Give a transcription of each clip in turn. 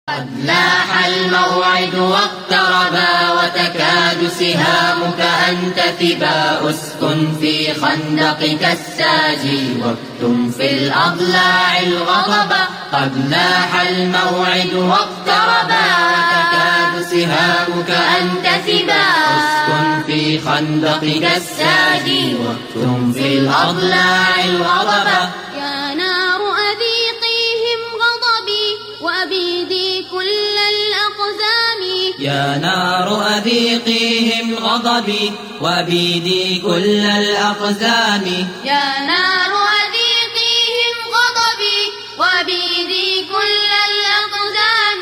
قد لاح الموعد واقتربا وتكاد سهامك أن تثبا. أسكن في خندقك الساجي واكتم في الأضلاع الغضبا. قد لاح الموعد واقتربا وتكاد سهامك أن تثبا. أسكن في خندقك الساجي واكتم في الأضلاع الغضبا. يا نار أذيقيهم غضبي وأبيدي كل الأقزام. يا نار أذيقيهم غضبي وأبيدي كل الأقزام. يا نار أذيقيهم غضبي وأبيدي كل الأقزام.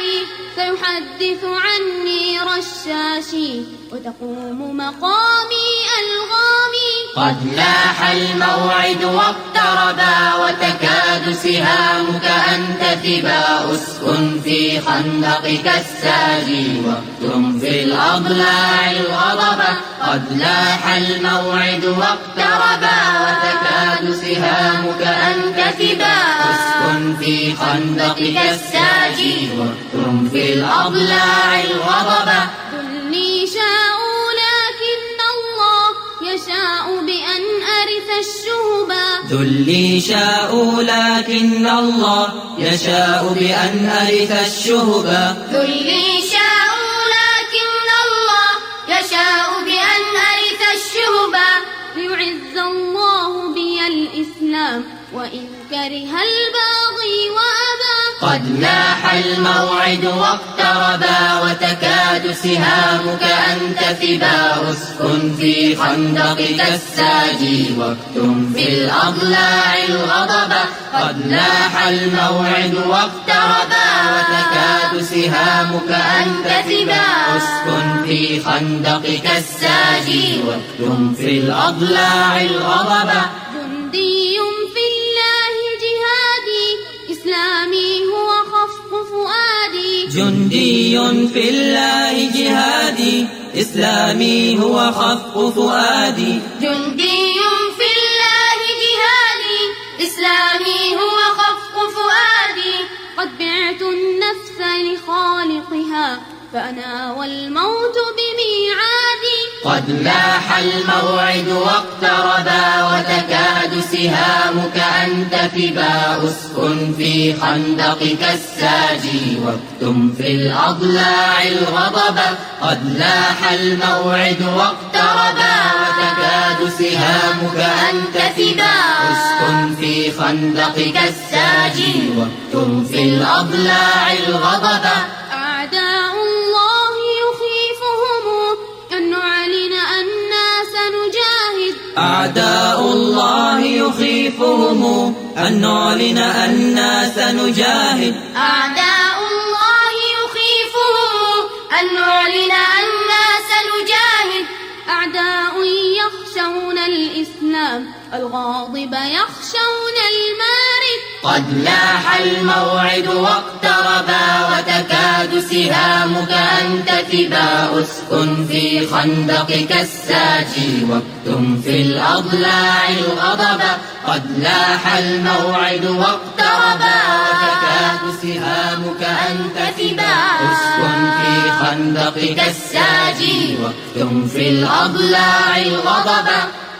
سيحدث عني رشاشي وتقوم مقامي ألغامي. قد لاح الموعد واقتربا وتكاد سهامك أن تثبا. أسكن في خندقك الساجي واكتم في الأضلاع الغضبا. قد لاح الموعد واقتربا وتكاد سهامك أن تثبا. أسكن في خندقك الساجي واكتم في الأضلاع الغضبا. ذلي شاءوا لكن الله يشاء بأن أرث الشهبا. ذلي شاءوا لكن الله يشاء بأن أرث الشهبا. ذلي شاءوا لكن الله يشاء بأن أرث الشهبا. ليعز الله بي الإسلام وإن كره الباغي وأبى. قد لاح الموعد واقتربا وتكاد سهامك أن تثبا. أسكن في خندقك الساجي واكتم في الأضلاع الغضبا. قد لاح الموعد واقتربا وتكاد سهامك أن تثبا. أسكن في خندقك الساجي واكتم في الأضلاع الغضبا. جندي في الله جهادي إسلامي هو خفق فؤادي. جندي في الله جهادي إسلامي هو خفق فؤادي. جندي في الله جهادي إسلامي هو خفق فؤادي. قد بعت النفس لخالقها فأنا والموت بميعادي. قد لاح الموعد واقتربا وتكاد سهامك أن تثبا. أسكن في خندقك الساجي واكتم في الأضلاع الغضبا. قد لاح الموعد واقتربا وتكاد سهامك أن تثبا. أسكن في خندقك الساجي واكتم في الأضلاع الغضبا. أعداء الله يخيفهم أن نعلن أنا سنجاهد. أعداء الله يخيفهم أن نعلن أنا سنجاهد. أعداء الله يخيفهم أن نعلن أنا سنجاهد. أعداء يخشون الإسلام الغاضب يخشون المارد. قد لاح الموعد واقتربا وتكاد سهامك أن تثبا. أسكن في خندقك الساجي واكتم في الأضلاع الغضبا. قد لاح الموعد واقتربا وتكاد سهامك أن تثبا. أسكن في خندقك الساجي واكتم في الأضلاع الغضبا.